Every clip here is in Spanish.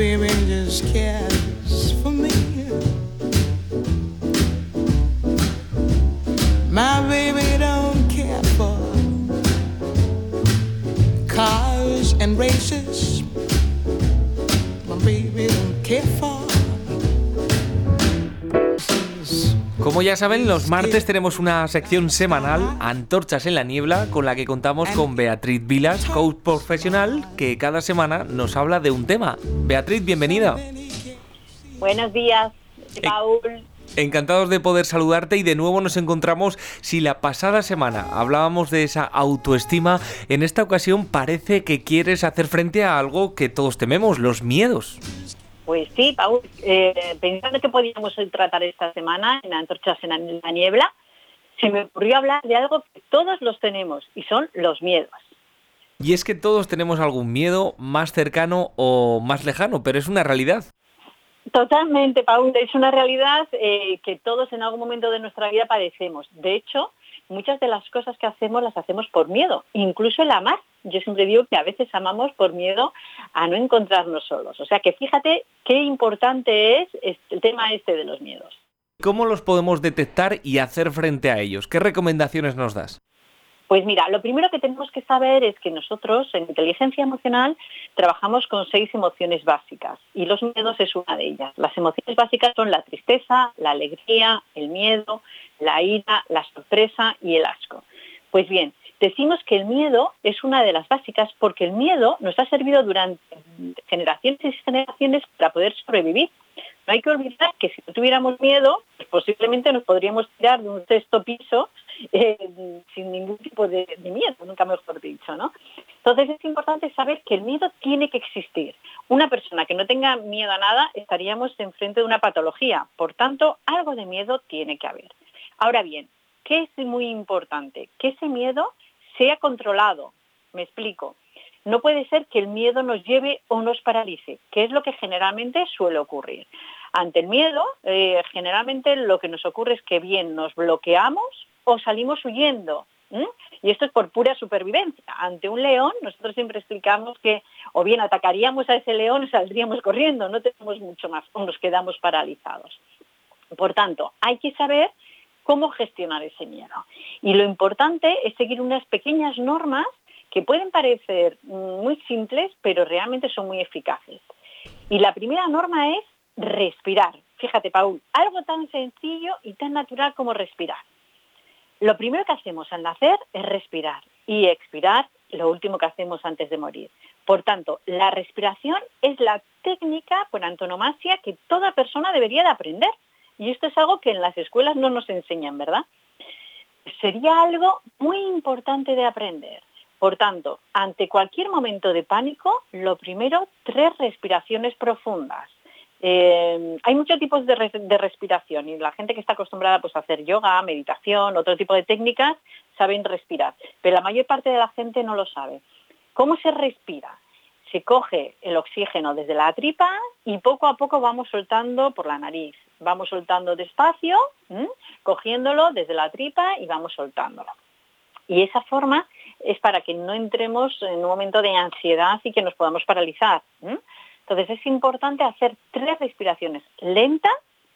baby just cares for me. My baby don't care for cars and races. My baby don't care for. Como ya saben, los martes tenemos una sección semanal, Antorchas en la Niebla, con la que contamos con Beatriz Vilas, coach profesional, que cada semana nos habla de un tema. Beatriz, bienvenida. Buenos días, Paul. Encantados de poder saludarte y de nuevo nos encontramos. Si la pasada semana hablábamos de esa autoestima, en esta ocasión parece que quieres hacer frente a algo que todos tememos, los miedos. Pues sí, Paul, pensando que podíamos tratar esta semana en Antorchas en la Niebla, se me ocurrió hablar de algo que todos los tenemos y son los miedos. Y es que todos tenemos algún miedo más cercano o más lejano, pero es una realidad. Totalmente, Paul, es una realidad que todos en algún momento de nuestra vida padecemos. De hecho, muchas de las cosas que hacemos las hacemos por miedo, incluso el amar. Yo siempre digo que a veces amamos por miedo a no encontrarnos solos. O sea que fíjate qué importante es el tema este de los miedos. ¿Cómo los podemos detectar y hacer frente a ellos? ¿Qué recomendaciones nos das? Pues mira, lo primero que tenemos que saber es que nosotros en inteligencia emocional trabajamos con 6 emociones básicas y los miedos es una de ellas. Las emociones básicas son la tristeza, la alegría, el miedo, la ira, la sorpresa y el asco. Pues bien, decimos que el miedo es una de las básicas porque el miedo nos ha servido durante generaciones y generaciones para poder sobrevivir. No hay que olvidar que si no tuviéramos miedo, pues posiblemente nos podríamos tirar de un 6º piso sin ningún tipo de miedo, nunca mejor dicho, ¿no? Entonces es importante saber que el miedo tiene que existir. Una persona que no tenga miedo a nada estaríamos enfrente de una patología. Por tanto, algo de miedo tiene que haber. Ahora bien, ¿qué es muy importante? Que ese miedo sea controlado. Me explico. No puede ser que el miedo nos lleve o nos paralice, que es lo que generalmente suele ocurrir. Ante el miedo, generalmente lo que nos ocurre es que bien nos bloqueamos o salimos huyendo. Y esto es por pura supervivencia. Ante un león, nosotros siempre explicamos que o bien atacaríamos a ese león o saldríamos corriendo, no tenemos mucho más, o nos quedamos paralizados. Por tanto, hay que saber cómo gestionar ese miedo. Y lo importante es seguir unas pequeñas normas que pueden parecer muy simples, pero realmente son muy eficaces. Y la primera norma es respirar. Fíjate, Paul, algo tan sencillo y tan natural como respirar. Lo primero que hacemos al nacer es respirar y expirar lo último que hacemos antes de morir. Por tanto, la respiración es la técnica por antonomasia que toda persona debería de aprender. Y esto es algo que en las escuelas no nos enseñan, ¿verdad? Sería algo muy importante de aprender. Por tanto, ante cualquier momento de pánico, lo primero, 3 respiraciones profundas. Hay muchos tipos de respiración y la gente que está acostumbrada pues, a hacer yoga, meditación, otro tipo de técnicas, saben respirar. Pero la mayor parte de la gente no lo sabe. ¿Cómo se respira? Se coge el oxígeno desde la tripa y poco a poco vamos soltando por la nariz. Vamos soltando despacio, cogiéndolo desde la tripa y vamos soltándolo. Y esa forma es para que no entremos en un momento de ansiedad y que nos podamos paralizar. Entonces es importante hacer 3 respiraciones lentas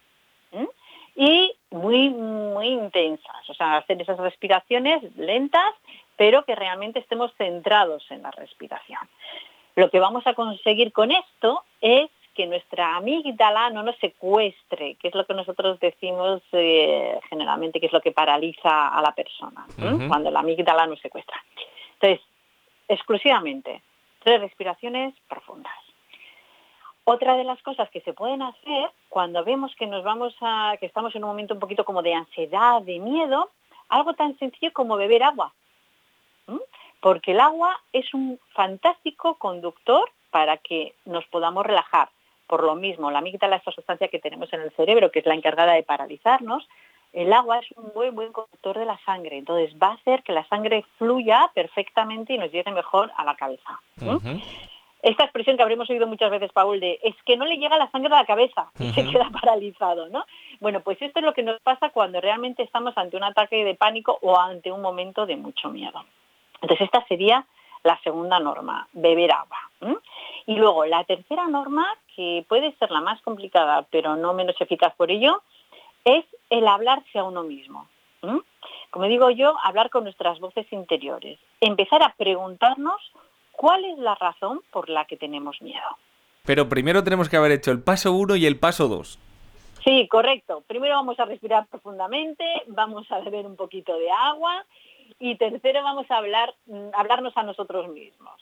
y muy, muy intensas. O sea, hacer esas respiraciones lentas, pero que realmente estemos centrados en la respiración. Lo que vamos a conseguir con esto es que nuestra amígdala no nos secuestre, que es lo que nosotros decimos generalmente, que es lo que paraliza a la persona, cuando la amígdala nos secuestra. Entonces, exclusivamente, 3 respiraciones profundas. Otra de las cosas que se pueden hacer cuando vemos que que estamos en un momento un poquito como de ansiedad, de miedo, algo tan sencillo como beber agua. Porque el agua es un fantástico conductor para que nos podamos relajar. Por lo mismo, la amígdala, esta sustancia que tenemos en el cerebro, que es la encargada de paralizarnos, el agua es un muy buen conductor de la sangre. Entonces va a hacer que la sangre fluya perfectamente y nos llegue mejor a la cabeza. Esta expresión que habremos oído muchas veces, Paul, de es que no le llega la sangre a la cabeza y se queda paralizado, ¿no? Bueno, pues esto es lo que nos pasa cuando realmente estamos ante un ataque de pánico o ante un momento de mucho miedo. Entonces esta sería la segunda norma, beber agua. Y luego, la tercera norma, que puede ser la más complicada, pero no menos eficaz por ello, es el hablarse a uno mismo. Como digo yo, hablar con nuestras voces interiores. Empezar a preguntarnos cuál es la razón por la que tenemos miedo. Pero primero tenemos que haber hecho el paso 1 y el paso 2. Sí, correcto. Primero vamos a respirar profundamente, vamos a beber un poquito de agua y tercero vamos a hablarnos a nosotros mismos.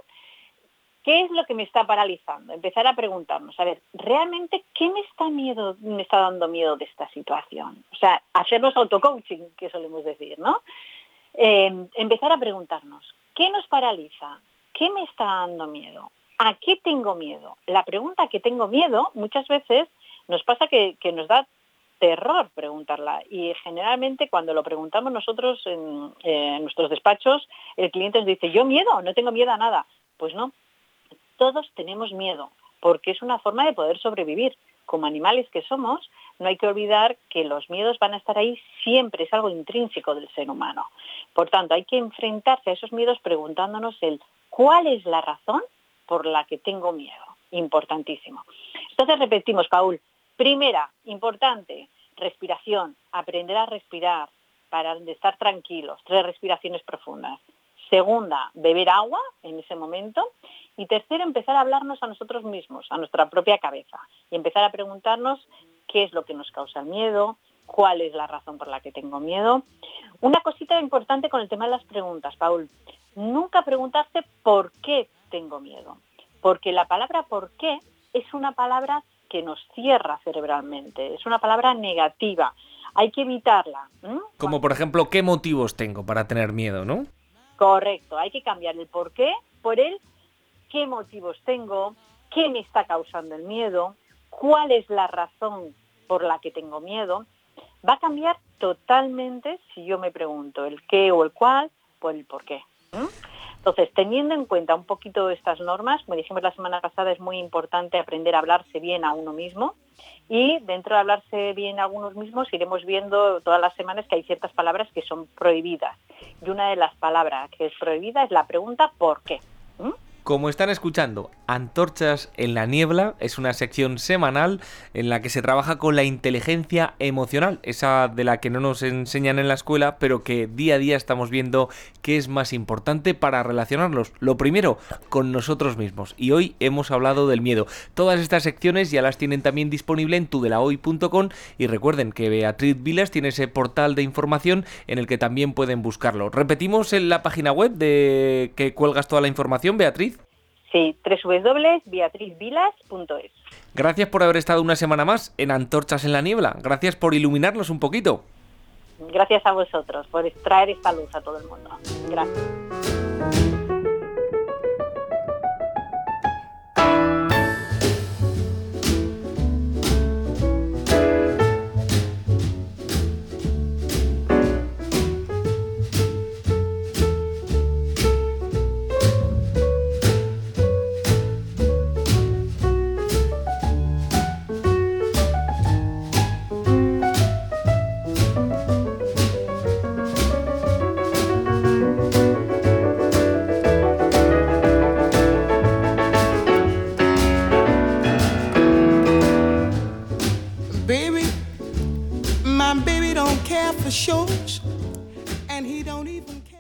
¿Qué es lo que me está paralizando? Empezar a preguntarnos, a ver, ¿realmente qué me está dando miedo de esta situación? O sea, hacernos autocoaching, que solemos decir, ¿no? Empezar a preguntarnos, ¿qué nos paraliza? ¿Qué me está dando miedo? ¿A qué tengo miedo? La pregunta que tengo miedo muchas veces nos pasa que nos da terror preguntarla y generalmente cuando lo preguntamos nosotros en nuestros despachos, el cliente nos dice, ¿yo miedo? No tengo miedo a nada. Pues no. Todos tenemos miedo, porque es una forma de poder sobrevivir. Como animales que somos, no hay que olvidar que los miedos van a estar ahí siempre, es algo intrínseco del ser humano. Por tanto, hay que enfrentarse a esos miedos preguntándonos ¿cuál es la razón por la que tengo miedo? Importantísimo. Entonces repetimos, Paul. Primera, importante, respiración, aprender a respirar para estar tranquilos, 3 respiraciones profundas. Segunda, beber agua en ese momento. Y tercero, empezar a hablarnos a nosotros mismos, a nuestra propia cabeza. Y empezar a preguntarnos qué es lo que nos causa el miedo, cuál es la razón por la que tengo miedo. Una cosita importante con el tema de las preguntas, Paul. Nunca preguntarse por qué tengo miedo. Porque la palabra por qué es una palabra que nos cierra cerebralmente. Es una palabra negativa. Hay que evitarla. Como por ejemplo, ¿qué motivos tengo para tener miedo, no? Correcto, hay que cambiar el por qué por el qué motivos tengo, qué me está causando el miedo, cuál es la razón por la que tengo miedo. Va a cambiar totalmente si yo me pregunto el qué o el cuál por el por qué. Entonces, teniendo en cuenta un poquito estas normas, como dijimos la semana pasada, es muy importante aprender a hablarse bien a uno mismo y dentro de hablarse bien a unos mismos iremos viendo todas las semanas que hay ciertas palabras que son prohibidas. Y una de las palabras que es prohibida es la pregunta ¿por qué? Como están escuchando, Antorchas en la Niebla es una sección semanal en la que se trabaja con la inteligencia emocional, esa de la que no nos enseñan en la escuela, pero que día a día estamos viendo qué es más importante para relacionarnos. Lo primero, con nosotros mismos. Y hoy hemos hablado del miedo. Todas estas secciones ya las tienen también disponible en tudelahoy.com y recuerden que Beatriz Vilas tiene ese portal de información en el que también pueden buscarlo. Repetimos en la página web de que cuelgas toda la información, Beatriz. Sí, www.beatrizvilas.es. Gracias por haber estado una semana más en Antorchas en la Niebla. Gracias por iluminarnos un poquito. Gracias a vosotros por traer esta luz a todo el mundo. Gracias. My baby don't care for shows, and he don't even care.